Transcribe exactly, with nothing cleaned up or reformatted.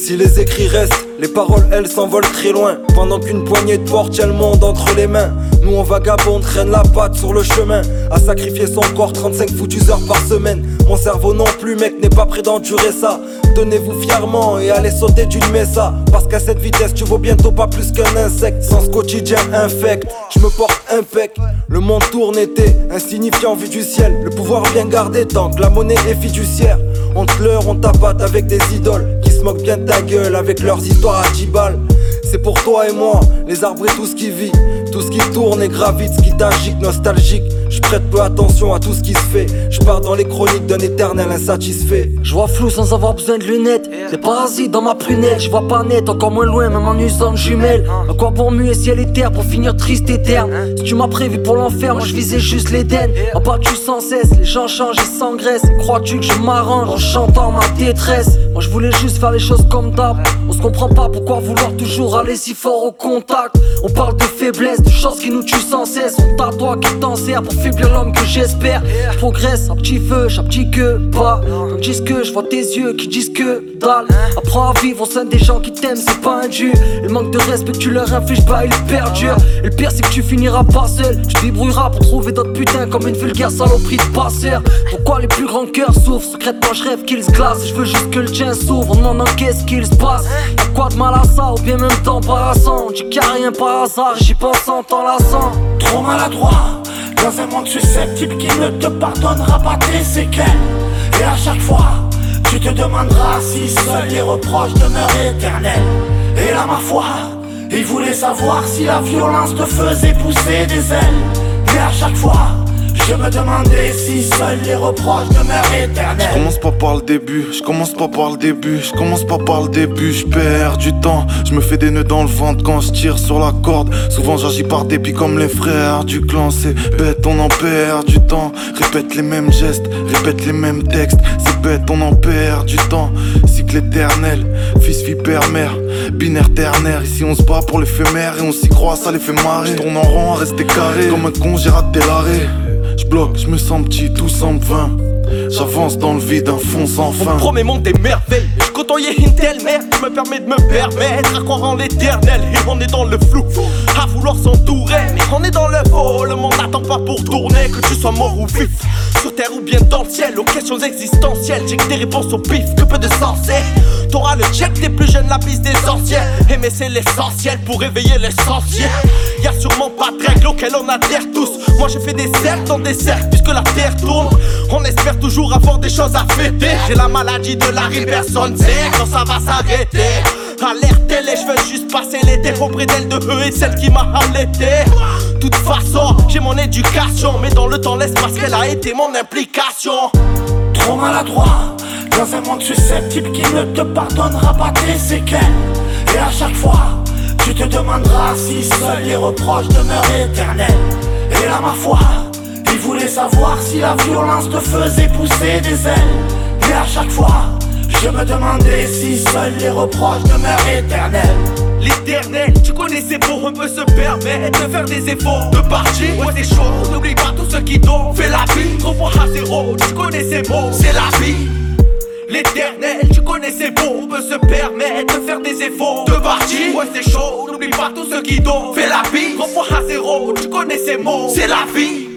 Si les écrits restent, les paroles elles s'envolent très loin. Pendant qu'une poignée de porte tient le monde entre les mains. Nous on vagabonde, traîne la patte sur le chemin. À sacrifier son corps trente-cinq foutues heures par semaine. Mon cerveau non plus mec n'est pas prêt d'endurer ça. Tenez-vous fièrement et allez sauter d'une messa. Parce qu'à cette vitesse tu vaux bientôt pas plus qu'un insecte. Sans ce quotidien infect, je me porte impec. Le monde tourne été, insignifiant vu du ciel. Le pouvoir bien gardé tant que la monnaie est fiduciaire. On te leurre, on t'abatte avec des idoles qui se moquent bien de ta gueule avec leurs histoires à dix balles. C'est pour toi et moi, les arbres et tout ce qui vit. Tout ce qui tourne et gravite, ce qui t'agique, nostalgique. Je prête peu attention à tout ce qui se fait. Je pars dans les chroniques d'un éternel insatisfait. Je vois flou sans avoir besoin de lunettes. Des parasites dans ma prunelle, je vois pas net, encore moins loin, même en usant de jumelles. À quoi bon muer ciel et terre pour finir triste et terne? Si tu m'as prévu pour l'enfer, moi je visais juste l'Éden. Abattu sans cesse, les gens changent et s'engraissent. Crois-tu que je m'arrange en chantant ma détresse? Moi je voulais juste faire les choses comme d'hab. On se comprend pas pourquoi vouloir toujours aller si fort au contact. On parle de faiblesse, de choses qui nous tuent sans cesse. On t'attend qui t'en sert pour faiblir l'homme que j'espère. Je progresse à petit feu, à petit que pas. Ils me disent que je vois tes yeux qui disent que dalle. Apprends à vivre au sein des gens qui t'aiment, c'est pas un dieu. Le manque de respect que tu leur infliges, bah il perdure. Et le pire c'est que tu finiras pas seul. Tu te débrouilleras pour trouver d'autres putains comme une vulgaire saloperie de passeur. Pourquoi les plus grands cœurs souffrent? Secrètement je rêve qu'ils se glacent. Je veux juste que le tien s'ouvre, on en encaisse qu'il se passe. Y'a quoi de mal à ça ou bien même d'embarrassant? On dit qu'il y a rien par hasard, j'y pense en t'enlaçant. Trop maladroit, dans un monde susceptible qui ne te pardonnera pas tes séquelles. Et à chaque fois, tu te demanderas si seuls les reproches demeurent éternels. Et là ma foi, il voulait savoir si la violence te faisait pousser des ailes. Et à chaque fois, je me demandais si seuls les reproches demeurent éternels. Je commence pas par le début, je commence pas par le début, je commence pas par le début, je perds du temps, je me fais des nœuds dans le ventre quand je tire sur la corde. Souvent j'agis par dépit comme les frères du clan, c'est bête, on en perd du temps. Répète les mêmes gestes, répète les mêmes textes, c'est bête, on en perd du temps. Cycle éternel, fils, fille, père, mère, binaire, ternaire. Ici on se bat pour l'éphémère et on s'y croit, ça les fait marrer. Je tourne en rond à rester carré, comme un con j'ai raté l'arrêt. Je bloque, je me sens petit, tout semble vain. J'avance dans le vide, un fond sans fin. On me promet monde des merveilles. Je côtoyais une telle merde qui me permet de me permettre à croire en l'éternel. Et on est dans le flou, à vouloir s'entourer. Mais on est dans le faux, le monde n'attend pas pour tourner. Que tu sois mort ou vif, sur terre ou bien dans le ciel. Aux questions existentielles, j'ai que des réponses au pif, que peu de sensé. T'auras le check des plus jeunes, la piste des anciens. Aimer c'est l'essentiel pour réveiller l'essentiel. Y'a sûrement pas de règles auxquelles on adhère tous. Moi je fais des cercles dans des cercles puisque la terre tourne. On espère toujours avoir des choses à fêter. J'ai la maladie de la rime, personne sait quand ça va s'arrêter. Alerte télé, je veux juste passer l'été auprès d'elle, de eux et celle qui m'a allaité. Toute façon, j'ai mon éducation, mais dans le temps laisse parce qu'elle a été mon implication. Trop maladroit, dans un monde susceptible qui ne te pardonnera pas tes séquelles. Et à chaque fois, tu te demanderas si seuls les reproches demeurent éternels. Et là ma foi, il voulait savoir si la violence te faisait pousser des ailes. Et à chaque fois, je me demandais si seuls les reproches demeurent éternels. L'éternel, tu connais c'est beau, on peut se permettre de faire des efforts, de partir, ouais c'est chaud. N'oublie pas tout ce qui t'ont fait la vie. Trois fois à zéro, tu connais c'est beau, c'est la vie. L'éternel, tu connais c'est beau, on peut se permettre de faire des efforts, de partir, ouais c'est chaud. N'oublie pas tout ce qui t'ont fait la vie. Trois fois à zéro, tu connais ces mots, c'est la vie.